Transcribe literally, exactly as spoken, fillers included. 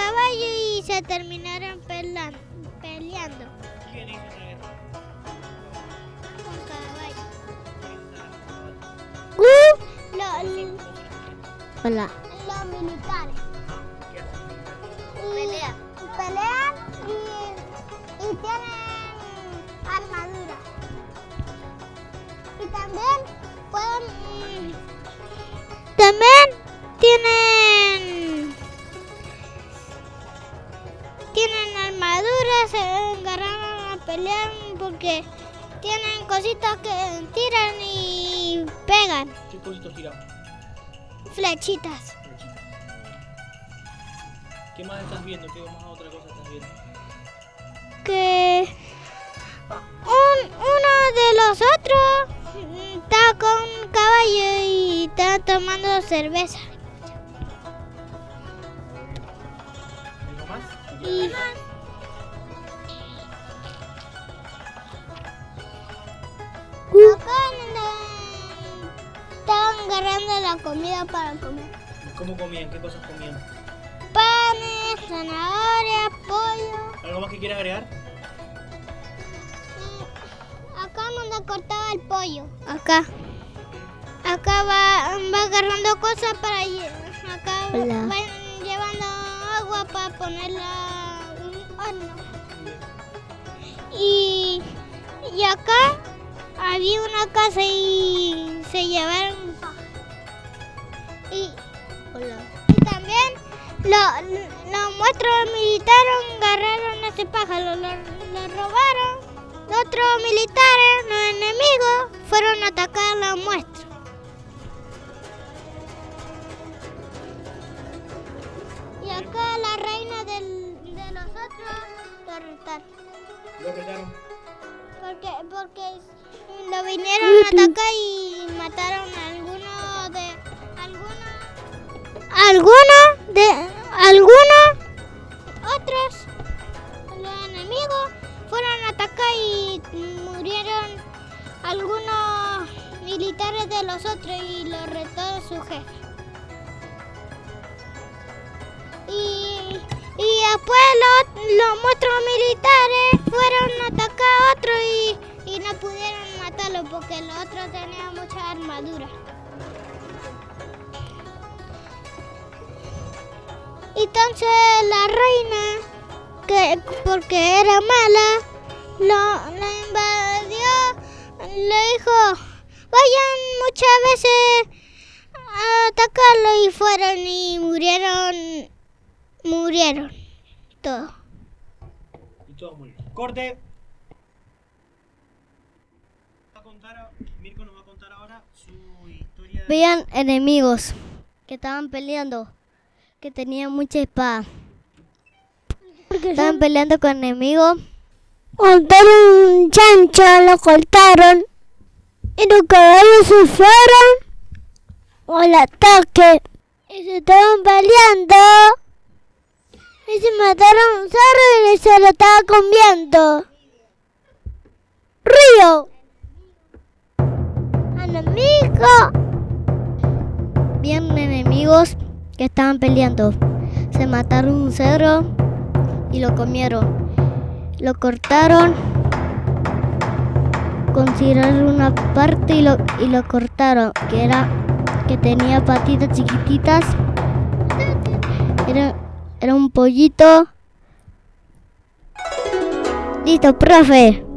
caballo y se terminaron pela- peleando. ¿Quién hizo esa guerra? Con caballo. Uh, Lo- l- hola. los militares. ¿Qué hacen? Pelean. Pelean y, y tienen armadura. Y también pueden... mm, también tienen... Tienen armadura, se agarraron a pelear porque tienen cositas que tiran y pegan. ¿Qué cositos tiramos? Flechitas. ¿Qué más estás viendo? ¿Qué más otra cosa estás viendo? Que un, uno de los otros está con un caballo y está tomando cerveza. ¿Algo más? Y acá donde estaban agarrando la comida para comer. ¿Cómo comían? ¿Qué cosas comían? Panes, zanahoria, pollo. ¿Algo más que quieras agregar? Y acá donde cortaba el pollo. Acá. Acá va, va agarrando cosas para lle- acá Hola. van llevando agua para ponerla en un horno. Y, y acá había una casa y se llevaron paja. Y, y también lo- los muestros militares agarraron ese pájaro, lo, lo robaron. Los otros militares, los enemigos, fueron a atacar a los muestros. Y acá la reina del, de los otros lo arrestaron. ¿Lo retaron? Porque, porque lo vinieron a atacar y mataron a algunos de... Algunos... Algunos de... Algunos otros, los enemigos, fueron a atacar y murieron algunos militares de los otros y los retó su jefe. Y, y después los, los monstruos militares fueron a atacar a otro y, y no pudieron matarlo porque los otros tenían mucha armadura. Entonces la reina, que porque era mala, lo, la invadió, le dijo, vayan muchas veces a atacarlo y fueron y murieron, murieron todos. Y todos murieron. ¡Corte! Va a contar a- Mirko nos va a contar ahora su historia de... Veían enemigos que estaban peleando, que tenían mucha espada. Estaban peleando con enemigos. Montaron un chancho, lo cortaron y los caballos se fueron al ataque y se estaban peleando y se mataron un zorro y se lo estaba comiendo. Río. Enemigo. Veían enemigos que estaban peleando. Se mataron un cerdo y lo comieron. Lo cortaron, consideraron una parte y lo, y lo cortaron, que era que tenía patitas chiquititas. Era, era un pollito. Listo, profe.